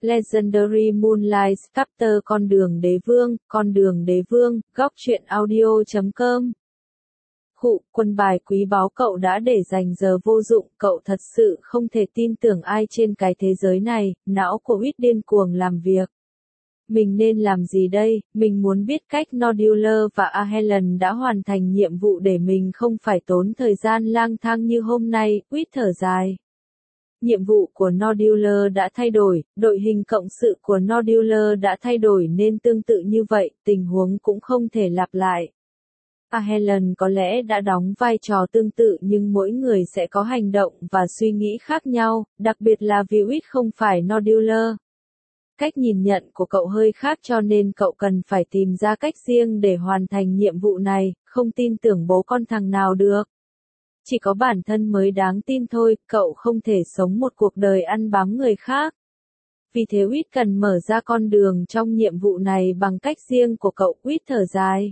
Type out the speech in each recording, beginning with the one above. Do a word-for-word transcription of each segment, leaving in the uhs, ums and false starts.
Legendary Moonlight Chapter Con đường đế vương, con đường đế vương, góc truyện audio chấm com. Khụ, quân bài quý báu cậu đã để dành giờ vô dụng, cậu thật sự không thể tin tưởng ai trên cái thế giới này, não của Huýt điên cuồng làm việc. Mình nên làm gì đây, mình muốn biết cách Nodular và A Helen đã hoàn thành nhiệm vụ để mình không phải tốn thời gian lang thang như hôm nay, Huýt thở dài. Nhiệm vụ của Nodular đã thay đổi, đội hình cộng sự của Nodular đã thay đổi nên tương tự như vậy, tình huống cũng không thể lặp lại. A Helen có lẽ đã đóng vai trò tương tự nhưng mỗi người sẽ có hành động và suy nghĩ khác nhau, đặc biệt là vì Huýt không phải Nodular. Cách nhìn nhận của cậu hơi khác cho nên cậu cần phải tìm ra cách riêng để hoàn thành nhiệm vụ này, không tin tưởng bố con thằng nào được. Chỉ có bản thân mới đáng tin thôi, cậu không thể sống một cuộc đời ăn bám người khác. Vì thế Huýt cần mở ra con đường trong nhiệm vụ này bằng cách riêng của cậu, Huýt thở dài.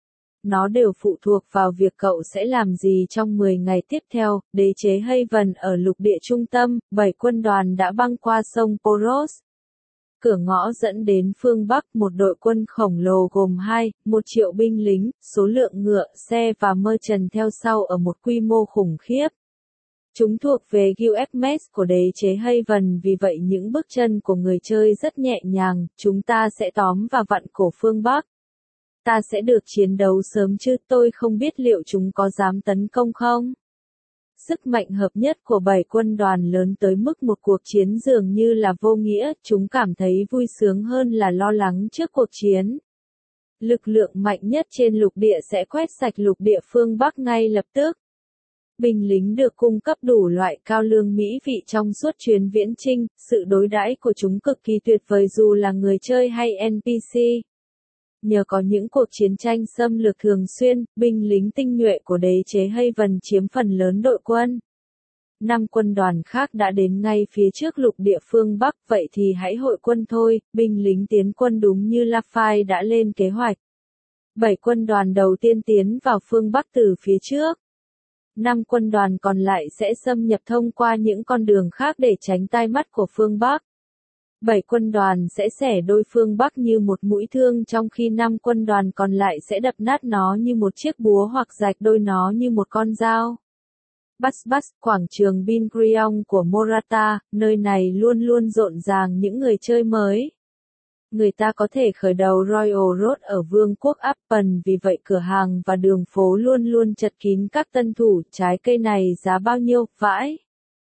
Nó đều phụ thuộc vào việc cậu sẽ làm gì trong mười ngày tiếp theo, đế chế Haven ở lục địa trung tâm, bảy quân đoàn đã băng qua sông Poros. Cửa ngõ dẫn đến phương Bắc một đội quân khổng lồ gồm hai, một triệu binh lính, số lượng ngựa, xe và merchant theo sau ở một quy mô khủng khiếp. Chúng thuộc về Guild Hermes của đế chế Haven vì vậy những bước chân của người chơi rất nhẹ nhàng, chúng ta sẽ tóm và vặn cổ phương Bắc. Ta sẽ được chiến đấu sớm chứ, tôi không biết liệu chúng có dám tấn công không? Sức mạnh hợp nhất của bảy quân đoàn lớn tới mức một cuộc chiến dường như là vô nghĩa, chúng cảm thấy vui sướng hơn là lo lắng trước cuộc chiến. Lực lượng mạnh nhất trên lục địa sẽ quét sạch lục địa phương Bắc ngay lập tức. Binh lính được cung cấp đủ loại cao lương mỹ vị trong suốt chuyến viễn chinh, sự đối đãi của chúng cực kỳ tuyệt vời dù là người chơi hay en pê xê. Nhờ có những cuộc chiến tranh xâm lược thường xuyên, binh lính tinh nhuệ của đế chế Haven chiếm phần lớn đội quân. Năm quân đoàn khác đã đến ngay phía trước lục địa phương Bắc, vậy thì hãy hội quân thôi, binh lính tiến quân đúng như Lafay đã lên kế hoạch. Bảy quân đoàn đầu tiên tiến vào phương Bắc từ phía trước. Năm quân đoàn còn lại sẽ xâm nhập thông qua những con đường khác để tránh tai mắt của phương Bắc. Bảy quân đoàn sẽ xẻ đôi phương Bắc như một mũi thương trong khi năm quân đoàn còn lại sẽ đập nát nó như một chiếc búa hoặc rạch đôi nó như một con dao. Bus Bus, quảng trường Bin Gurion của Morata, nơi này luôn luôn rộn ràng những người chơi mới. Người ta có thể khởi đầu Royal Road ở Vương quốc Appen vì vậy cửa hàng và đường phố luôn luôn chật kín các tân thủ. Trái cây này giá bao nhiêu, vãi?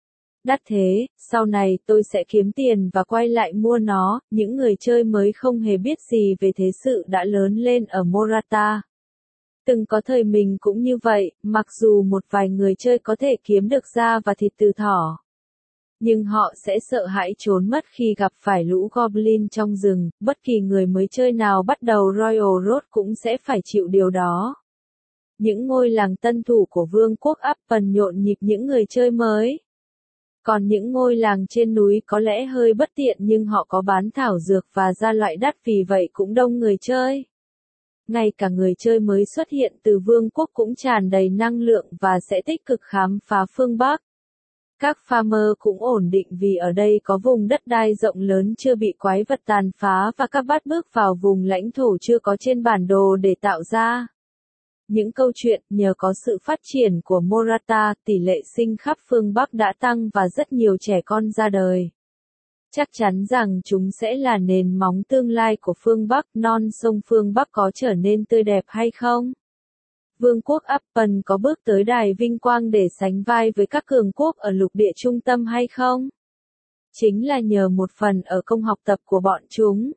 Đắt thế, sau này tôi sẽ kiếm tiền và quay lại mua nó, những người chơi mới không hề biết gì về thế sự đã lớn lên ở Morata. Từng có thời mình cũng như vậy, mặc dù một vài người chơi có thể kiếm được da và thịt từ thỏ. Nhưng họ sẽ sợ hãi trốn mất khi gặp phải lũ goblin trong rừng, bất kỳ người mới chơi nào bắt đầu Royal Road cũng sẽ phải chịu điều đó. Những ngôi làng tân thủ của Vương quốc Appen nhộn nhịp những người chơi mới. Còn những ngôi làng trên núi có lẽ hơi bất tiện nhưng họ có bán thảo dược và gia loại đắt vì vậy cũng đông người chơi. Ngay cả người chơi mới xuất hiện từ vương quốc cũng tràn đầy năng lượng và sẽ tích cực khám phá phương Bắc. Các farmer cũng ổn định vì ở đây có vùng đất đai rộng lớn chưa bị quái vật tàn phá và các bát bước vào vùng lãnh thổ chưa có trên bản đồ để tạo ra. Những câu chuyện nhờ có sự phát triển của Morata, tỷ lệ sinh khắp phương Bắc đã tăng và rất nhiều trẻ con ra đời. Chắc chắn rằng chúng sẽ là nền móng tương lai của phương Bắc, non sông phương Bắc có trở nên tươi đẹp hay không? Vương quốc Appen có bước tới đài vinh quang để sánh vai với các cường quốc ở lục địa trung tâm hay không? Chính là nhờ một phần ở công học tập của bọn chúng.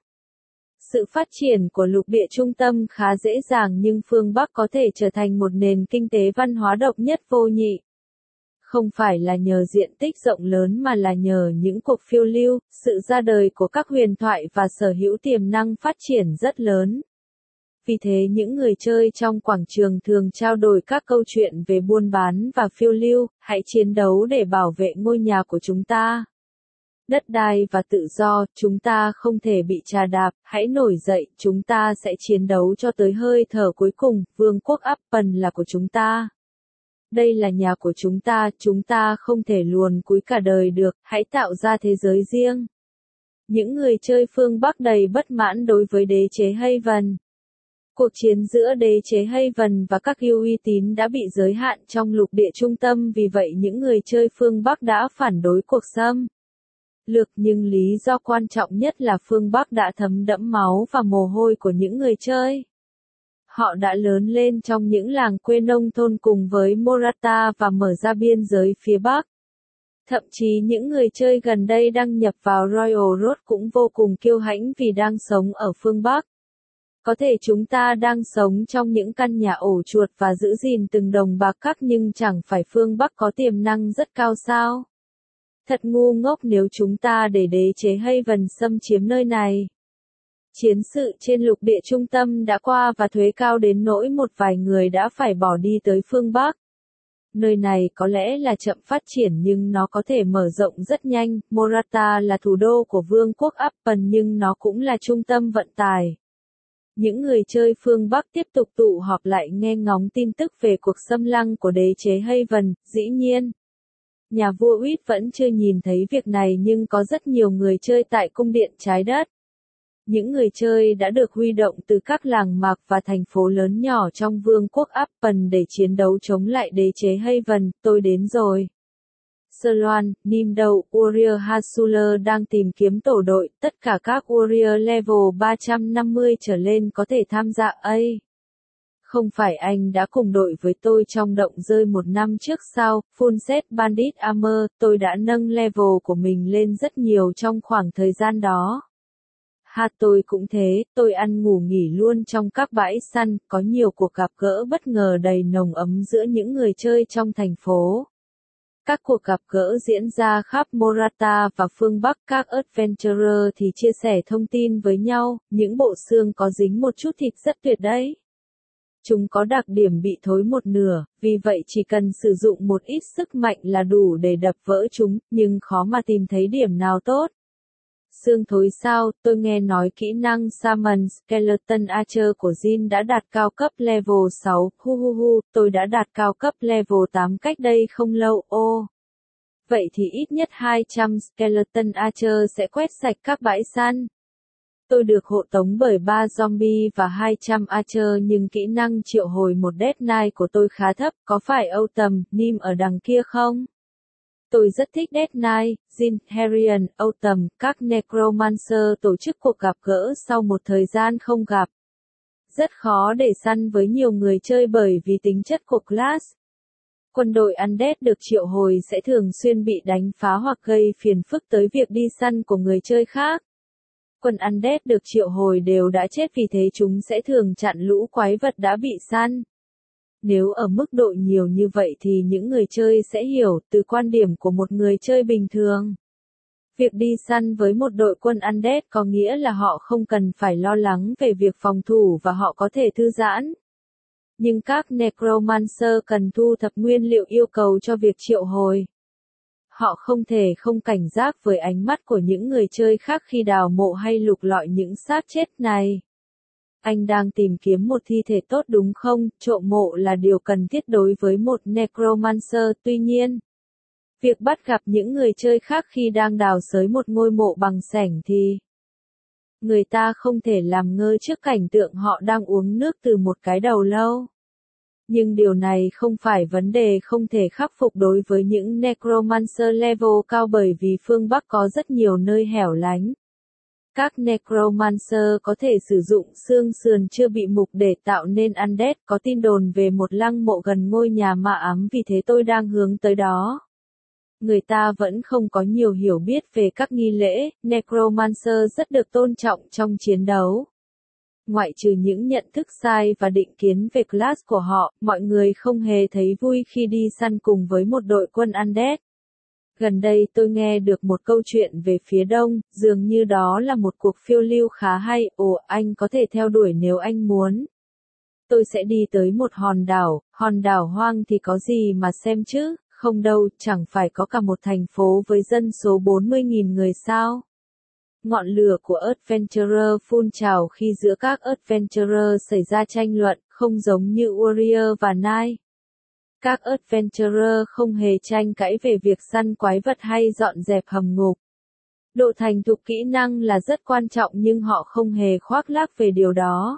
Sự phát triển của lục địa trung tâm khá dễ dàng nhưng phương Bắc có thể trở thành một nền kinh tế văn hóa độc nhất vô nhị. Không phải là nhờ diện tích rộng lớn mà là nhờ những cuộc phiêu lưu, sự ra đời của các huyền thoại và sở hữu tiềm năng phát triển rất lớn. Vì thế những người chơi trong quảng trường thường trao đổi các câu chuyện về buôn bán và phiêu lưu, hãy chiến đấu để bảo vệ ngôi nhà của chúng ta. Đất đai và tự do, chúng ta không thể bị trà đạp, hãy nổi dậy, chúng ta sẽ chiến đấu cho tới hơi thở cuối cùng, Vương quốc Appen là của chúng ta. Đây là nhà của chúng ta, chúng ta không thể luồn cúi cả đời được, hãy tạo ra thế giới riêng. Những người chơi phương Bắc đầy bất mãn đối với đế chế Haven. Cuộc chiến giữa đế chế Haven và các yêu uy tín đã bị giới hạn trong lục địa trung tâm, vì vậy những người chơi phương Bắc đã phản đối cuộc xâm lược, nhưng lý do quan trọng nhất là phương Bắc đã thấm đẫm máu và mồ hôi của những người chơi. Họ đã lớn lên trong những làng quê nông thôn cùng với Morata và mở ra biên giới phía Bắc. Thậm chí những người chơi gần đây đăng nhập vào Royal Road cũng vô cùng kiêu hãnh vì đang sống ở phương Bắc. Có thể chúng ta đang sống trong những căn nhà ổ chuột và giữ gìn từng đồng bạc cắc, nhưng chẳng phải phương Bắc có tiềm năng rất cao sao? Thật ngu ngốc nếu chúng ta để đế chế Haven xâm chiếm nơi này. Chiến sự trên lục địa trung tâm đã qua và thuế cao đến nỗi một vài người đã phải bỏ đi tới phương Bắc. Nơi này có lẽ là chậm phát triển nhưng nó có thể mở rộng rất nhanh. Morata là thủ đô của Vương quốc Appen nhưng nó cũng là trung tâm vận tải. Những người chơi phương Bắc tiếp tục tụ họp lại nghe ngóng tin tức về cuộc xâm lăng của đế chế Haven. Dĩ nhiên, nhà vua Uýt vẫn chưa nhìn thấy việc này nhưng có rất nhiều người chơi tại cung điện trái đất. Những người chơi đã được huy động từ các làng mạc và thành phố lớn nhỏ trong Vương quốc Appen để chiến đấu chống lại đế chế Haven. Tôi đến rồi. Sloan, Nimdou, Warrior Hasuler đang tìm kiếm tổ đội, tất cả các Warrior level ba trăm năm mươi trở lên có thể tham gia. A. Không phải anh đã cùng đội với tôi trong động rơi một năm trước sao? Full set Bandit Armor, tôi đã nâng level của mình lên rất nhiều trong khoảng thời gian đó. Ha, tôi cũng thế, tôi ăn ngủ nghỉ luôn trong các bãi săn, có nhiều cuộc gặp gỡ bất ngờ đầy nồng ấm giữa những người chơi trong thành phố. Các cuộc gặp gỡ diễn ra khắp Morata và phương Bắc, các adventurer thì chia sẻ thông tin với nhau, những bộ xương có dính một chút thịt rất tuyệt đấy. Chúng có đặc điểm bị thối một nửa, vì vậy chỉ cần sử dụng một ít sức mạnh là đủ để đập vỡ chúng, nhưng khó mà tìm thấy điểm nào tốt. Xương thối sao? Tôi nghe nói kỹ năng Summon Skeleton Archer của Jin đã đạt cao cấp level sáu, hu hu hu, tôi đã đạt cao cấp level tám cách đây không lâu, ô. Vậy thì ít nhất hai trăm Skeleton Archer sẽ quét sạch các bãi săn. Tôi được hộ tống bởi ba zombie và hai trăm Archer nhưng kỹ năng triệu hồi một Death Knight của tôi khá thấp, có phải Âu Tầm, Nim ở đằng kia không? Tôi rất thích Death Knight, Jin, Herion, Âu Tầm, các Necromancer tổ chức cuộc gặp gỡ sau một thời gian không gặp. Rất khó để săn với nhiều người chơi bởi vì tính chất của class. Quân đội Undead được triệu hồi sẽ thường xuyên bị đánh phá hoặc gây phiền phức tới việc đi săn của người chơi khác. Quân Undead được triệu hồi đều đã chết, vì thế chúng sẽ thường chặn lũ quái vật đã bị săn. Nếu ở mức độ nhiều như vậy thì những người chơi sẽ hiểu, từ quan điểm của một người chơi bình thường. Việc đi săn với một đội quân Undead có nghĩa là họ không cần phải lo lắng về việc phòng thủ và họ có thể thư giãn. Nhưng các Necromancer cần thu thập nguyên liệu yêu cầu cho việc triệu hồi. Họ không thể không cảnh giác với ánh mắt của những người chơi khác khi đào mộ hay lục lọi những xác chết này. Anh đang tìm kiếm một thi thể tốt đúng không? Trộm mộ là điều cần thiết đối với một Necromancer, tuy nhiên, việc bắt gặp những người chơi khác khi đang đào xới một ngôi mộ bằng xẻng thì người ta không thể làm ngơ trước cảnh tượng họ đang uống nước từ một cái đầu lâu. Nhưng điều này không phải vấn đề không thể khắc phục đối với những Necromancer level cao, bởi vì phương Bắc có rất nhiều nơi hẻo lánh. Các Necromancer có thể sử dụng xương sườn chưa bị mục để tạo nên Undead. Có tin đồn về một lăng mộ gần ngôi nhà ma ám, vì thế tôi đang hướng tới đó. Người ta vẫn không có nhiều hiểu biết về các nghi lễ, Necromancer rất được tôn trọng trong chiến đấu. Ngoại trừ những nhận thức sai và định kiến về class của họ, mọi người không hề thấy vui khi đi săn cùng với một đội quân Undead. Gần đây tôi nghe được một câu chuyện về phía đông, dường như đó là một cuộc phiêu lưu khá hay. Ồ, anh có thể theo đuổi nếu anh muốn. Tôi sẽ đi tới một hòn đảo, hòn đảo hoang thì có gì mà xem chứ, không đâu, chẳng phải có cả một thành phố với dân số bốn mươi nghìn người sao. Ngọn lửa của Adventurer phun trào khi giữa các Adventurer xảy ra tranh luận, không giống như Warrior và Knight. Các Adventurer không hề tranh cãi về việc săn quái vật hay dọn dẹp hầm ngục. Độ thành thục kỹ năng là rất quan trọng nhưng họ không hề khoác lác về điều đó.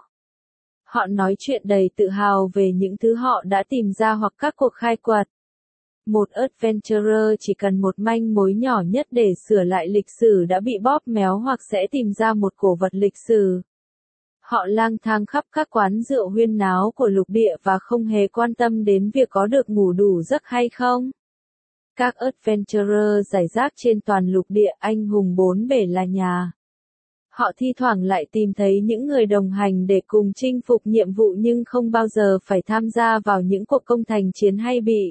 Họ nói chuyện đầy tự hào về những thứ họ đã tìm ra hoặc các cuộc khai quật. Một adventurer chỉ cần một manh mối nhỏ nhất để sửa lại lịch sử đã bị bóp méo hoặc sẽ tìm ra một cổ vật lịch sử. Họ lang thang khắp các quán rượu huyên náo của lục địa và không hề quan tâm đến việc có được ngủ đủ giấc hay không. Các adventurer rải rác trên toàn lục địa anh hùng bốn bể là nhà. Họ thi thoảng lại tìm thấy những người đồng hành để cùng chinh phục nhiệm vụ nhưng không bao giờ phải tham gia vào những cuộc công thành chiến hay bị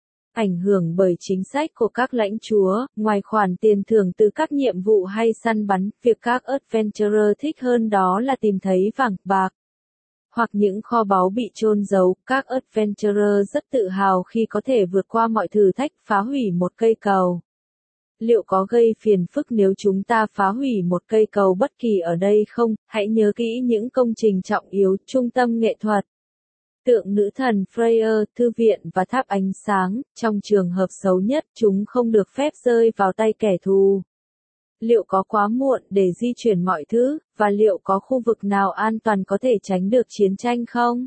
ảnh hưởng bởi chính sách của các lãnh chúa. Ngoài khoản tiền thưởng từ các nhiệm vụ hay săn bắn, việc các adventurer thích hơn đó là tìm thấy vàng, bạc hoặc những kho báu bị chôn giấu. Các adventurer rất tự hào khi có thể vượt qua mọi thử thách, phá hủy một cây cầu. Liệu có gây phiền phức nếu chúng ta phá hủy một cây cầu bất kỳ ở đây không? Hãy nhớ kỹ những công trình trọng yếu, trung tâm nghệ thuật, tượng nữ thần Freya, thư viện và tháp ánh sáng. Trong trường hợp xấu nhất, chúng không được phép rơi vào tay kẻ thù. Liệu có quá muộn để di chuyển mọi thứ, và liệu có khu vực nào an toàn có thể tránh được chiến tranh không?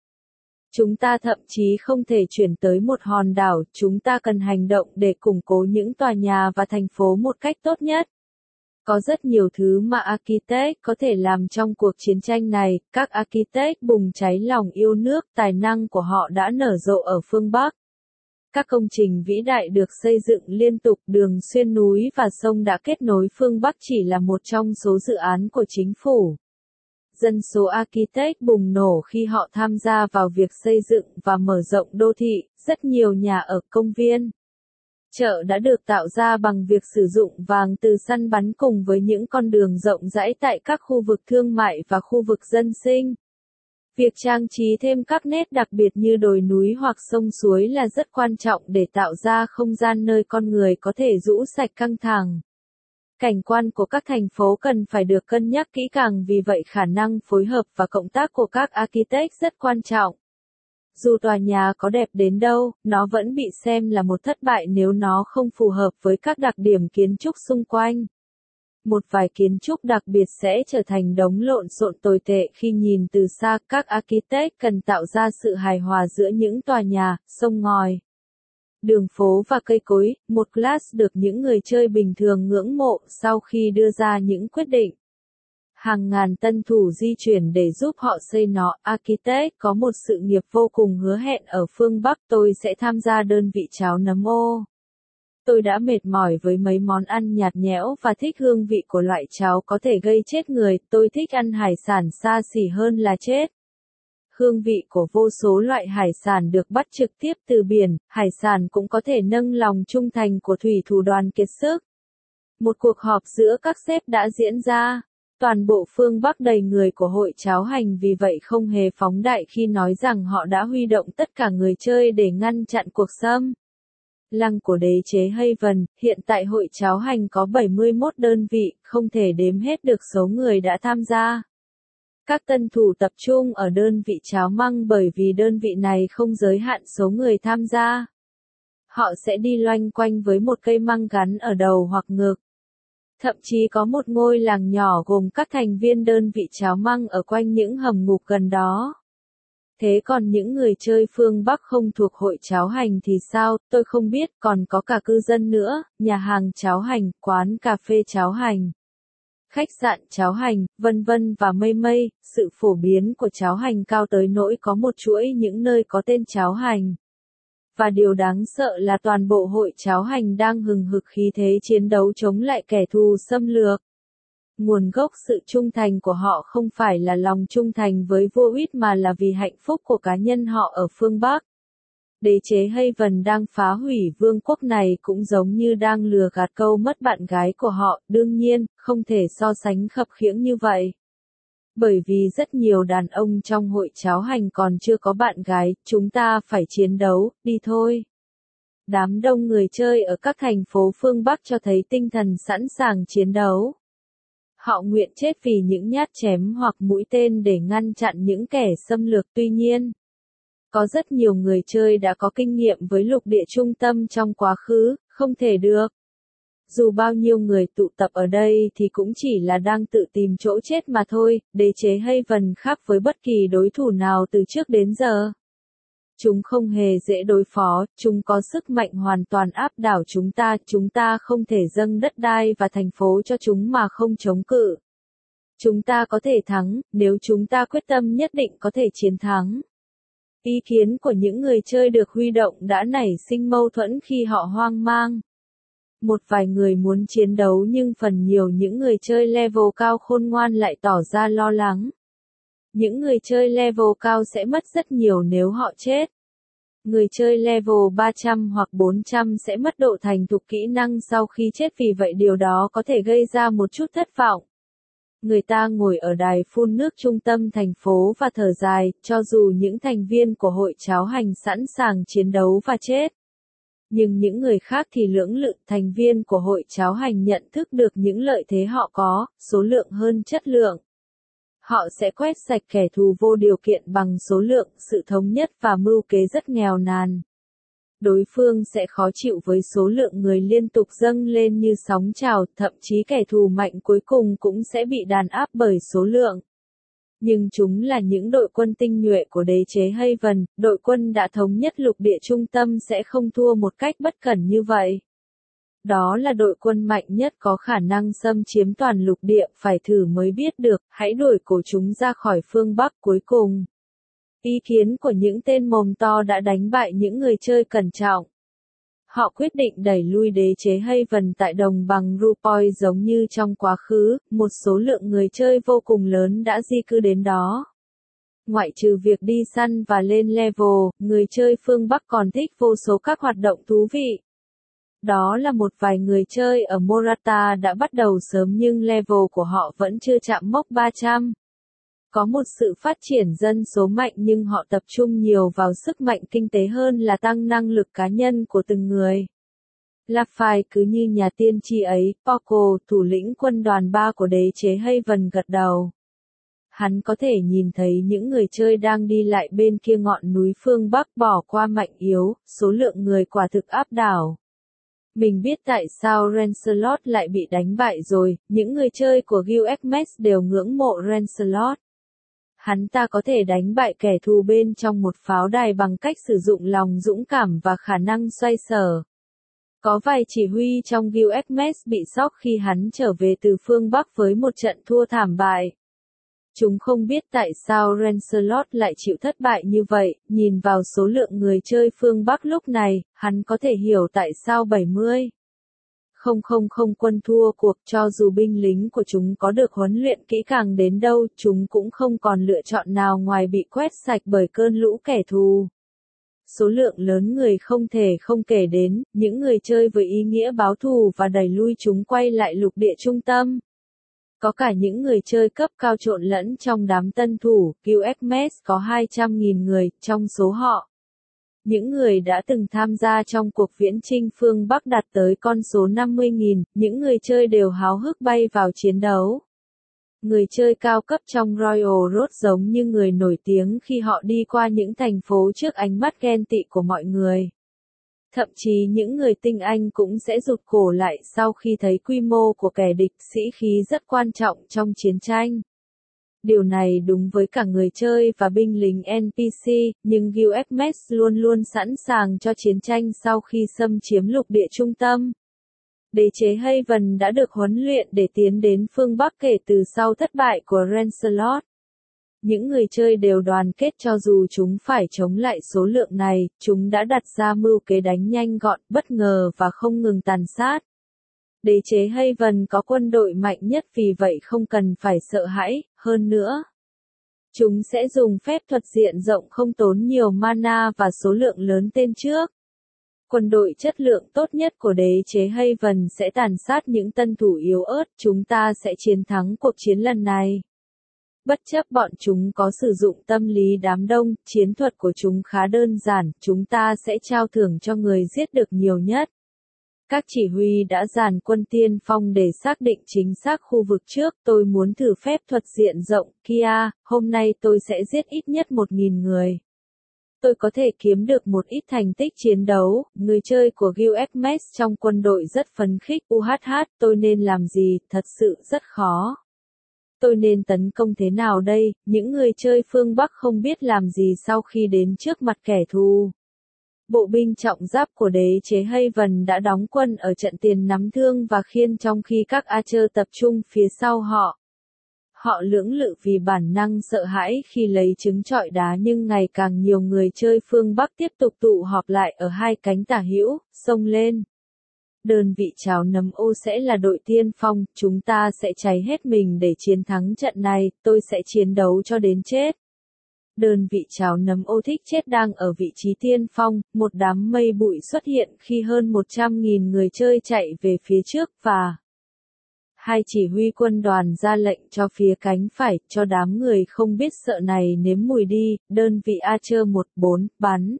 Chúng ta thậm chí không thể chuyển tới một hòn đảo, chúng ta cần hành động để củng cố những tòa nhà và thành phố một cách tốt nhất. Có rất nhiều thứ mà architect có thể làm trong cuộc chiến tranh này, các architect bùng cháy lòng yêu nước, tài năng của họ đã nở rộ ở phương Bắc. Các công trình vĩ đại được xây dựng liên tục, đường xuyên núi và sông đã kết nối phương Bắc chỉ là một trong số dự án của chính phủ. Dân số architect bùng nổ khi họ tham gia vào việc xây dựng và mở rộng đô thị, rất nhiều nhà ở, công viên, chợ đã được tạo ra bằng việc sử dụng vàng từ săn bắn cùng với những con đường rộng rãi tại các khu vực thương mại và khu vực dân sinh. Việc trang trí thêm các nét đặc biệt như đồi núi hoặc sông suối là rất quan trọng để tạo ra không gian nơi con người có thể rũ sạch căng thẳng. Cảnh quan của các thành phố cần phải được cân nhắc kỹ càng, vì vậy khả năng phối hợp và cộng tác của các architect rất quan trọng. Dù tòa nhà có đẹp đến đâu, nó vẫn bị xem là một thất bại nếu nó không phù hợp với các đặc điểm kiến trúc xung quanh. Một vài kiến trúc đặc biệt sẽ trở thành đống lộn xộn tồi tệ khi nhìn từ xa. Các architect cần tạo ra sự hài hòa giữa những tòa nhà, sông ngòi, đường phố và cây cối, một class được những người chơi bình thường ngưỡng mộ sau khi đưa ra những quyết định. Hàng ngàn tân thủ di chuyển để giúp họ xây nó. Architect có một sự nghiệp vô cùng hứa hẹn ở phương Bắc. Tôi sẽ tham gia đơn vị cháo nấm ô. Tôi đã mệt mỏi với mấy món ăn nhạt nhẽo và thích hương vị của loại cháo có thể gây chết người. Tôi thích ăn hải sản xa xỉ hơn là chết. Hương vị của vô số loại hải sản được bắt trực tiếp từ biển, hải sản cũng có thể nâng lòng trung thành của thủy thủ đoàn kiệt sức. Một cuộc họp giữa các sếp đã diễn ra. Toàn bộ phương Bắc đầy người của hội cháo hành, vì vậy không hề phóng đại khi nói rằng họ đã huy động tất cả người chơi để ngăn chặn cuộc xâm lăng của đế chế Haven. Hiện tại hội cháo hành có bảy mươi mốt đơn vị, không thể đếm hết được số người đã tham gia. Các tân thủ tập trung ở đơn vị cháo măng bởi vì đơn vị này không giới hạn số người tham gia. Họ sẽ đi loanh quanh với một cây măng gắn ở đầu hoặc ngực. Thậm chí có một ngôi làng nhỏ gồm các thành viên đơn vị cháo măng ở quanh những hầm ngục gần đó. Thế còn những người chơi phương Bắc không thuộc hội cháo hành thì sao? Tôi không biết, còn có cả cư dân nữa, nhà hàng cháo hành, quán cà phê cháo hành, khách sạn cháo hành, vân vân và mây mây. Sự phổ biến của cháo hành cao tới nỗi có một chuỗi những nơi có tên cháo hành. Và điều đáng sợ là toàn bộ hội cháo hành đang hừng hực khí thế chiến đấu chống lại kẻ thù xâm lược. Nguồn gốc sự trung thành của họ không phải là lòng trung thành với vua Huyết mà là vì hạnh phúc của cá nhân họ ở phương Bắc. Đế chế Haven đang phá hủy vương quốc này cũng giống như đang lừa gạt câu mất bạn gái của họ, đương nhiên, không thể so sánh khập khiễng như vậy. Bởi vì rất nhiều đàn ông trong hội cháo hành còn chưa có bạn gái, chúng ta phải chiến đấu, đi thôi. Đám đông người chơi ở các thành phố phương Bắc cho thấy tinh thần sẵn sàng chiến đấu. Họ nguyện chết vì những nhát chém hoặc mũi tên để ngăn chặn những kẻ xâm lược. Tuy nhiên, có rất nhiều người chơi đã có kinh nghiệm với lục địa trung tâm trong quá khứ, không thể được. Dù bao nhiêu người tụ tập ở đây thì cũng chỉ là đang tự tìm chỗ chết mà thôi, đế chế Haven khác với bất kỳ đối thủ nào từ trước đến giờ. Chúng không hề dễ đối phó, chúng có sức mạnh hoàn toàn áp đảo chúng ta, chúng ta không thể dâng đất đai và thành phố cho chúng mà không chống cự. Chúng ta có thể thắng, nếu chúng ta quyết tâm nhất định có thể chiến thắng. Ý kiến của những người chơi được huy động đã nảy sinh mâu thuẫn khi họ hoang mang. Một vài người muốn chiến đấu nhưng phần nhiều những người chơi level cao khôn ngoan lại tỏ ra lo lắng. Những người chơi level cao sẽ mất rất nhiều nếu họ chết. Người chơi level ba trăm hoặc bốn trăm sẽ mất độ thành thục kỹ năng sau khi chết, vì vậy điều đó có thể gây ra một chút thất vọng. Người ta ngồi ở đài phun nước trung tâm thành phố và thở dài, cho dù những thành viên của hội cháo hành sẵn sàng chiến đấu và chết. Nhưng những người khác thì lưỡng lự, thành viên của hội cháo hành nhận thức được những lợi thế họ có, số lượng hơn chất lượng. Họ sẽ quét sạch kẻ thù vô điều kiện bằng số lượng, sự thống nhất và mưu kế rất nghèo nàn. Đối phương sẽ khó chịu với số lượng người liên tục dâng lên như sóng trào, thậm chí kẻ thù mạnh cuối cùng cũng sẽ bị đàn áp bởi số lượng. Nhưng chúng là những đội quân tinh nhuệ của đế chế Haven, đội quân đã thống nhất lục địa trung tâm sẽ không thua một cách bất cẩn như vậy. Đó là đội quân mạnh nhất có khả năng xâm chiếm toàn lục địa, phải thử mới biết được, hãy đuổi cổ chúng ra khỏi phương Bắc cuối cùng. Ý kiến của những tên mồm to đã đánh bại những người chơi cẩn trọng. Họ quyết định đẩy lui đế chế Haven tại đồng bằng Rupoy giống như trong quá khứ, một số lượng người chơi vô cùng lớn đã di cư đến đó. Ngoại trừ việc đi săn và lên level, người chơi phương Bắc còn thích vô số các hoạt động thú vị. Đó là một vài người chơi ở Morata đã bắt đầu sớm nhưng level của họ vẫn chưa chạm mốc ba trăm. Có một sự phát triển dân số mạnh nhưng họ tập trung nhiều vào sức mạnh kinh tế hơn là tăng năng lực cá nhân của từng người. Lafay cứ như nhà tiên tri ấy, Poco, thủ lĩnh quân đoàn ba của đế chế Haven gật đầu. Hắn có thể nhìn thấy những người chơi đang đi lại bên kia ngọn núi phương Bắc bỏ qua mạnh yếu, số lượng người quả thực áp đảo. Mình biết tại sao Lancelot lại bị đánh bại rồi, những người chơi của Gilgamesh đều ngưỡng mộ Lancelot. Hắn ta có thể đánh bại kẻ thù bên trong một pháo đài bằng cách sử dụng lòng dũng cảm và khả năng xoay sở. Có vài chỉ huy trong Gilgamesh bị sốc khi hắn trở về từ phương Bắc với một trận thua thảm bại. Chúng không biết tại sao Lancelot lại chịu thất bại như vậy, nhìn vào số lượng người chơi phương Bắc lúc này, hắn có thể hiểu tại sao bảy mươi không không không quân thua cuộc, cho dù binh lính của chúng có được huấn luyện kỹ càng đến đâu, chúng cũng không còn lựa chọn nào ngoài bị quét sạch bởi cơn lũ kẻ thù. Số lượng lớn người không thể không kể đến, những người chơi với ý nghĩa báo thù và đẩy lui chúng quay lại lục địa trung tâm. Có cả những người chơi cấp cao trộn lẫn trong đám tân thủ, Gilgamesh có hai trăm nghìn người, trong số họ. Những người đã từng tham gia trong cuộc viễn chinh phương Bắc đạt tới con số năm mươi nghìn, những người chơi đều háo hức bay vào chiến đấu. Người chơi cao cấp trong Royal Road giống như người nổi tiếng khi họ đi qua những thành phố trước ánh mắt ghen tị của mọi người. Thậm chí những người tinh anh cũng sẽ rụt cổ lại sau khi thấy quy mô của kẻ địch, sĩ khí rất quan trọng trong chiến tranh. Điều này đúng với cả người chơi và binh lính en pê xê, nhưng Gilgamesh luôn luôn sẵn sàng cho chiến tranh sau khi xâm chiếm lục địa trung tâm. Đế chế Haven đã được huấn luyện để tiến đến phương Bắc kể từ sau thất bại của Lancelot. Những người chơi đều đoàn kết cho dù chúng phải chống lại số lượng này, chúng đã đặt ra mưu kế đánh nhanh gọn, bất ngờ và không ngừng tàn sát. Đế chế Haven có quân đội mạnh nhất vì vậy không cần phải sợ hãi, hơn nữa. Chúng sẽ dùng phép thuật diện rộng không tốn nhiều mana và số lượng lớn tên trước. Quân đội chất lượng tốt nhất của đế chế Haven sẽ tàn sát những tân thủ yếu ớt, chúng ta sẽ chiến thắng cuộc chiến lần này. Bất chấp bọn chúng có sử dụng tâm lý đám đông, chiến thuật của chúng khá đơn giản, chúng ta sẽ trao thưởng cho người giết được nhiều nhất. Các chỉ huy đã dàn quân tiên phong để xác định chính xác khu vực trước, tôi muốn thử phép thuật diện rộng, Kia, hôm nay tôi sẽ giết ít nhất một nghìn người. Tôi có thể kiếm được một ít thành tích chiến đấu, người chơi của Guildmates trong quân đội rất phấn khích. u hát hát, tôi nên làm gì, thật sự rất khó. Tôi nên tấn công thế nào đây, những người chơi phương Bắc không biết làm gì sau khi đến trước mặt kẻ thù. Bộ binh trọng giáp của đế chế Haven đã đóng quân ở trận tiền nắm thương và khiên trong khi các Archer tập trung phía sau họ. Họ lưỡng lự vì bản năng sợ hãi khi lấy trứng trọi đá nhưng ngày càng nhiều người chơi phương Bắc tiếp tục tụ họp lại ở hai cánh tả hữu, xông lên. Đơn vị cháo nấm ô sẽ là đội tiên phong, chúng ta sẽ cháy hết mình để chiến thắng trận này, tôi sẽ chiến đấu cho đến chết. Đơn vị cháo nấm ô thích chết đang ở vị trí tiên phong, một đám mây bụi xuất hiện khi hơn một trăm nghìn người chơi chạy về phía trước và hai chỉ huy quân đoàn ra lệnh cho phía cánh phải, cho đám người không biết sợ này nếm mùi đi, đơn vị Archer một bốn, bắn.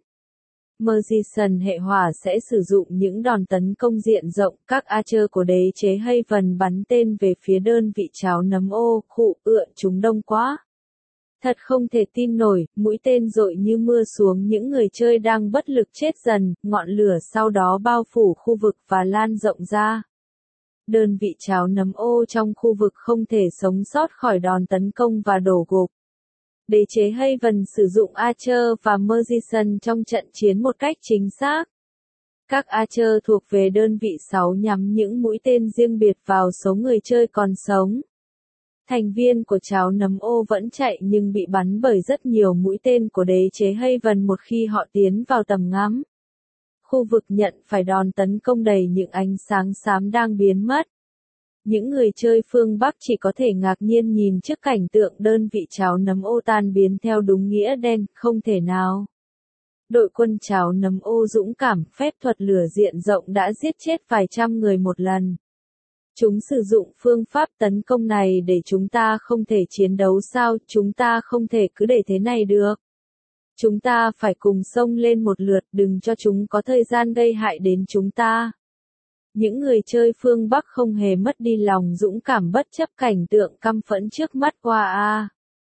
Mercison hệ hỏa sẽ sử dụng những đòn tấn công diện rộng, các Archer của đế chế Haven bắn tên về phía đơn vị cháo nấm ô, khụ, ượn chúng đông quá. Thật không thể tin nổi, mũi tên dội như mưa xuống những người chơi đang bất lực chết dần, ngọn lửa sau đó bao phủ khu vực và lan rộng ra. Đơn vị cháo nấm ô trong khu vực không thể sống sót khỏi đòn tấn công và đổ gục. Đế chế Haven sử dụng Archer và Mercison trong trận chiến một cách chính xác. Các Archer thuộc về đơn vị sáu nhắm những mũi tên riêng biệt vào số người chơi còn sống. Thành viên của cháo nấm ô vẫn chạy nhưng bị bắn bởi rất nhiều mũi tên của đế chế Haven một khi họ tiến vào tầm ngắm. Khu vực nhận phải đòn tấn công đầy những ánh sáng xám đang biến mất. Những người chơi phương Bắc chỉ có thể ngạc nhiên nhìn trước cảnh tượng đơn vị cháo nấm ô tan biến theo đúng nghĩa đen, không thể nào. Đội quân cháo nấm ô dũng cảm, phép thuật lửa diện rộng đã giết chết vài trăm người một lần. Chúng sử dụng phương pháp tấn công này để chúng ta không thể chiến đấu sao, chúng ta không thể cứ để thế này được. Chúng ta phải cùng xông lên một lượt, đừng cho chúng có thời gian gây hại đến chúng ta. Những người chơi phương Bắc không hề mất đi lòng dũng cảm bất chấp cảnh tượng căm phẫn trước mắt qua a.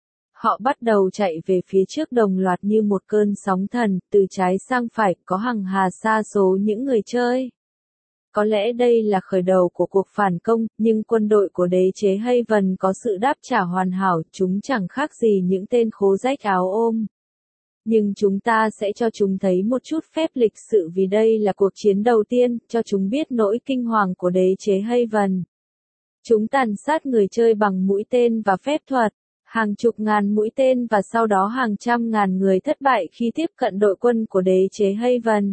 Họ bắt đầu chạy về phía trước đồng loạt như một cơn sóng thần, từ trái sang phải, có hàng hà sa số những người chơi. Có lẽ đây là khởi đầu của cuộc phản công, nhưng quân đội của đế chế Haven có sự đáp trả hoàn hảo, chúng chẳng khác gì những tên khố rách áo ôm. Nhưng chúng ta sẽ cho chúng thấy một chút phép lịch sự vì đây là cuộc chiến đầu tiên, cho chúng biết nỗi kinh hoàng của đế chế Haven. Chúng tàn sát người chơi bằng mũi tên và phép thuật, hàng chục ngàn mũi tên và sau đó hàng trăm ngàn người thất bại khi tiếp cận đội quân của đế chế Haven.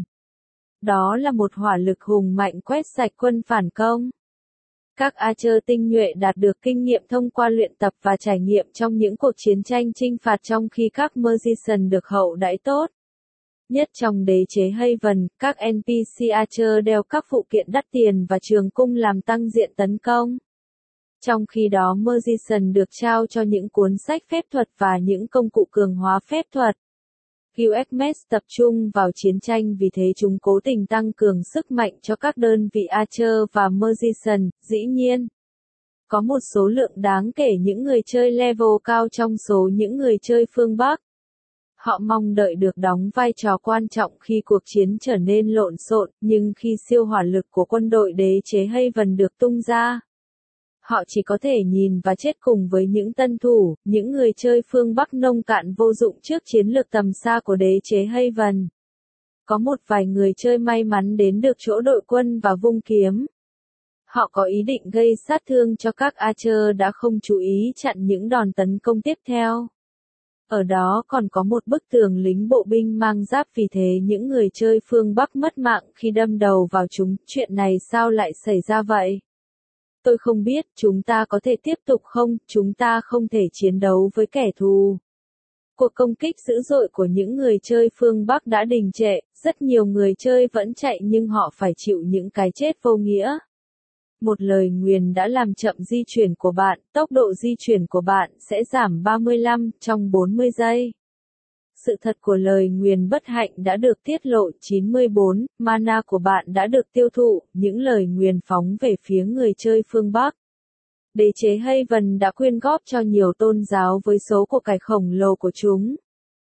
Đó là một hỏa lực hùng mạnh quét sạch quân phản công. Các Archer tinh nhuệ đạt được kinh nghiệm thông qua luyện tập và trải nghiệm trong những cuộc chiến tranh chinh phạt trong khi các Mercison được hậu đãi tốt. Nhất trong đế chế Haven, các en pê xê Archer đeo các phụ kiện đắt tiền và trường cung làm tăng diện tấn công. Trong khi đó Mercison được trao cho những cuốn sách phép thuật và những công cụ cường hóa phép thuật. Guildmates tập trung vào chiến tranh vì thế chúng cố tình tăng cường sức mạnh cho các đơn vị Archer và Mercison, dĩ nhiên. Có một số lượng đáng kể những người chơi level cao trong số những người chơi phương Bắc. Họ mong đợi được đóng vai trò quan trọng khi cuộc chiến trở nên lộn xộn, nhưng khi siêu hỏa lực của quân đội đế chế Haven được tung ra, họ chỉ có thể nhìn và chết cùng với những tân thủ, những người chơi phương Bắc nông cạn vô dụng trước chiến lược tầm xa của đế chế Haven. Có một vài người chơi may mắn đến được chỗ đội quân và vung kiếm. Họ có ý định gây sát thương cho các Archer đã không chú ý chặn những đòn tấn công tiếp theo. Ở đó còn có một bức tường lính bộ binh mang giáp vì thế những người chơi phương Bắc mất mạng khi đâm đầu vào chúng. Chuyện này sao lại xảy ra vậy? Tôi không biết, chúng ta có thể tiếp tục không, chúng ta không thể chiến đấu với kẻ thù. Cuộc công kích dữ dội của những người chơi phương Bắc đã đình trệ, rất nhiều người chơi vẫn chạy nhưng họ phải chịu những cái chết vô nghĩa. Một lời nguyền đã làm chậm di chuyển của bạn, tốc độ di chuyển của bạn sẽ giảm ba mươi lăm trong bốn mươi giây. Sự thật của lời nguyền bất hạnh đã được tiết lộ chín mươi bốn, mana của bạn đã được tiêu thụ, những lời nguyền phóng về phía người chơi phương Bắc. Đế chế Haven đã quyên góp cho nhiều tôn giáo với số của cải khổng lồ của chúng.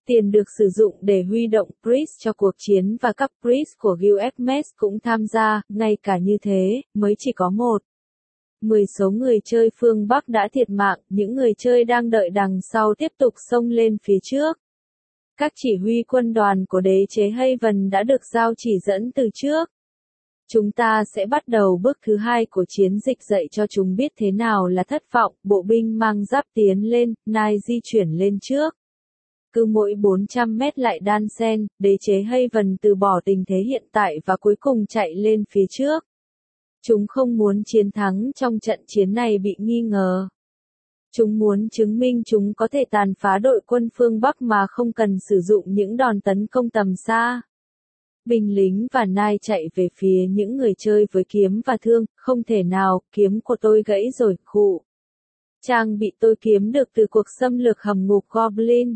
Tiền được sử dụng để huy động Priest cho cuộc chiến và các Priest của Gilgamesh cũng tham gia, ngay cả như thế, mới chỉ có một. Mười số người chơi phương Bắc đã thiệt mạng, những người chơi đang đợi đằng sau tiếp tục xông lên phía trước. Các chỉ huy quân đoàn của đế chế Haven đã được giao chỉ dẫn từ trước. Chúng ta sẽ bắt đầu bước thứ hai của chiến dịch dạy cho chúng biết thế nào là thất vọng, bộ binh mang giáp tiến lên, Nai di chuyển lên trước. Cứ mỗi bốn trăm mét lại đan xen, đế chế Haven từ bỏ tình thế hiện tại và cuối cùng chạy lên phía trước. Chúng không muốn chiến thắng trong trận chiến này bị nghi ngờ. Chúng muốn chứng minh chúng có thể tàn phá đội quân phương Bắc mà không cần sử dụng những đòn tấn công tầm xa. Binh lính và nai chạy về phía những người chơi với kiếm và thương, không thể nào, kiếm của tôi gãy rồi, khụ. Trang bị tôi kiếm được từ cuộc xâm lược hầm ngục Goblin.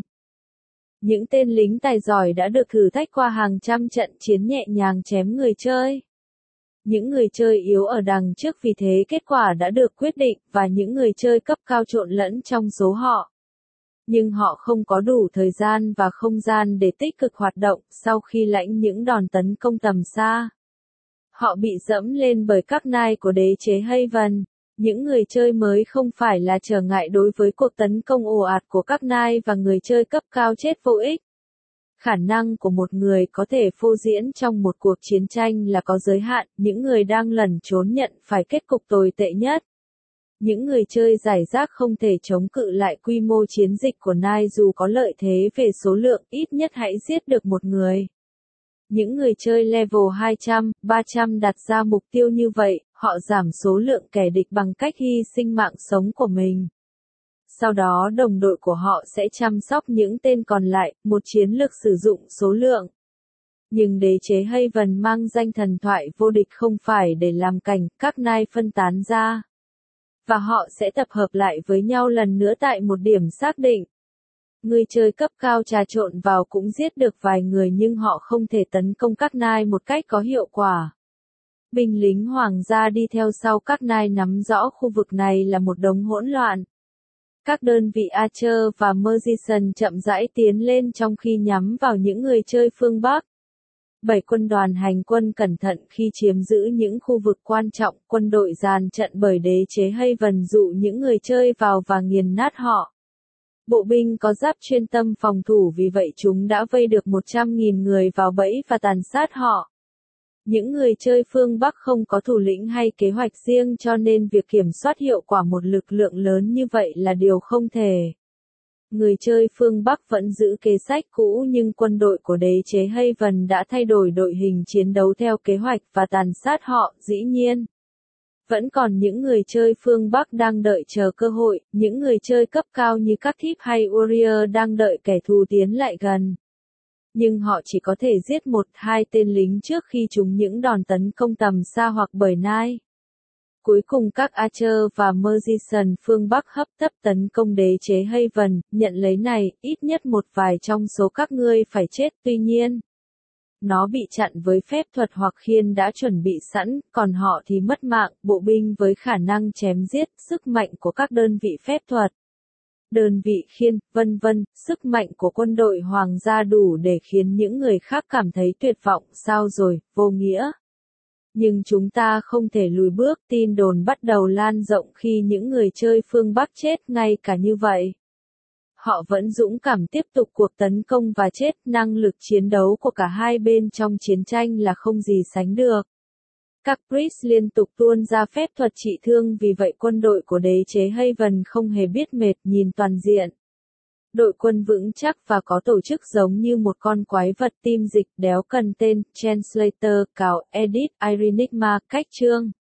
Những tên lính tài giỏi đã được thử thách qua hàng trăm trận chiến nhẹ nhàng chém người chơi. Những người chơi yếu ở đằng trước vì thế kết quả đã được quyết định và những người chơi cấp cao trộn lẫn trong số họ. Nhưng họ không có đủ thời gian và không gian để tích cực hoạt động sau khi lãnh những đòn tấn công tầm xa. Họ bị dẫm lên bởi các nai của đế chế Haven. Những người chơi mới không phải là trở ngại đối với cuộc tấn công ồ ạt của các nai và người chơi cấp cao chết vô ích. Khả năng của một người có thể phô diễn trong một cuộc chiến tranh là có giới hạn, những người đang lẩn trốn nhận phải kết cục tồi tệ nhất. Những người chơi giải rác không thể chống cự lại quy mô chiến dịch của Nai dù có lợi thế về số lượng, ít nhất hãy giết được một người. Những người chơi level hai trăm, ba trăm đặt ra mục tiêu như vậy, họ giảm số lượng kẻ địch bằng cách hy sinh mạng sống của mình. Sau đó đồng đội của họ sẽ chăm sóc những tên còn lại, một chiến lược sử dụng số lượng. Nhưng đế chế Haven mang danh thần thoại vô địch không phải để làm cảnh, các nai phân tán ra. Và họ sẽ tập hợp lại với nhau lần nữa tại một điểm xác định. Người chơi cấp cao trà trộn vào cũng giết được vài người nhưng họ không thể tấn công các nai một cách có hiệu quả. Binh lính hoàng gia đi theo sau các nai nắm rõ khu vực này là một đống hỗn loạn. Các đơn vị Archer và Magician chậm rãi tiến lên trong khi nhắm vào những người chơi phương Bắc. Bảy quân đoàn hành quân cẩn thận khi chiếm giữ những khu vực quan trọng, quân đội dàn trận bởi đế chế Haven dụ những người chơi vào và nghiền nát họ. Bộ binh có giáp chuyên tâm phòng thủ vì vậy chúng đã vây được một trăm nghìn người vào bẫy và tàn sát họ. Những người chơi phương Bắc không có thủ lĩnh hay kế hoạch riêng cho nên việc kiểm soát hiệu quả một lực lượng lớn như vậy là điều không thể. Người chơi phương Bắc vẫn giữ kế sách cũ nhưng quân đội của đế chế Haven đã thay đổi đội hình chiến đấu theo kế hoạch và tàn sát họ, dĩ nhiên. Vẫn còn những người chơi phương Bắc đang đợi chờ cơ hội, những người chơi cấp cao như các Thief hay Warrior đang đợi kẻ thù tiến lại gần. Nhưng họ chỉ có thể giết một, hai tên lính trước khi chúng những đòn tấn công tầm xa hoặc bởi nai. Cuối cùng các Archer và Magician phương Bắc hấp tấp tấn công đế chế Haven, nhận lấy này, ít nhất một vài trong số các ngươi phải chết, tuy nhiên. Nó bị chặn với phép thuật hoặc khiên đã chuẩn bị sẵn, còn họ thì mất mạng, bộ binh với khả năng chém giết, sức mạnh của các đơn vị phép thuật. Đơn vị khiên, vân vân, sức mạnh của quân đội hoàng gia đủ để khiến những người khác cảm thấy tuyệt vọng, sao rồi, vô nghĩa. Nhưng chúng ta không thể lùi bước, tin đồn bắt đầu lan rộng khi những người chơi phương Bắc chết ngay cả như vậy. Họ vẫn dũng cảm tiếp tục cuộc tấn công và chết, năng lực chiến đấu của cả hai bên trong chiến tranh là không gì sánh được. Các Priest liên tục tuôn ra phép thuật trị thương vì vậy quân đội của đế chế Haven không hề biết mệt nhìn toàn diện. Đội quân vững chắc và có tổ chức giống như một con quái vật tim dịch đéo cần tên, Translator, Cào, Edit, Irenigma, cách chương.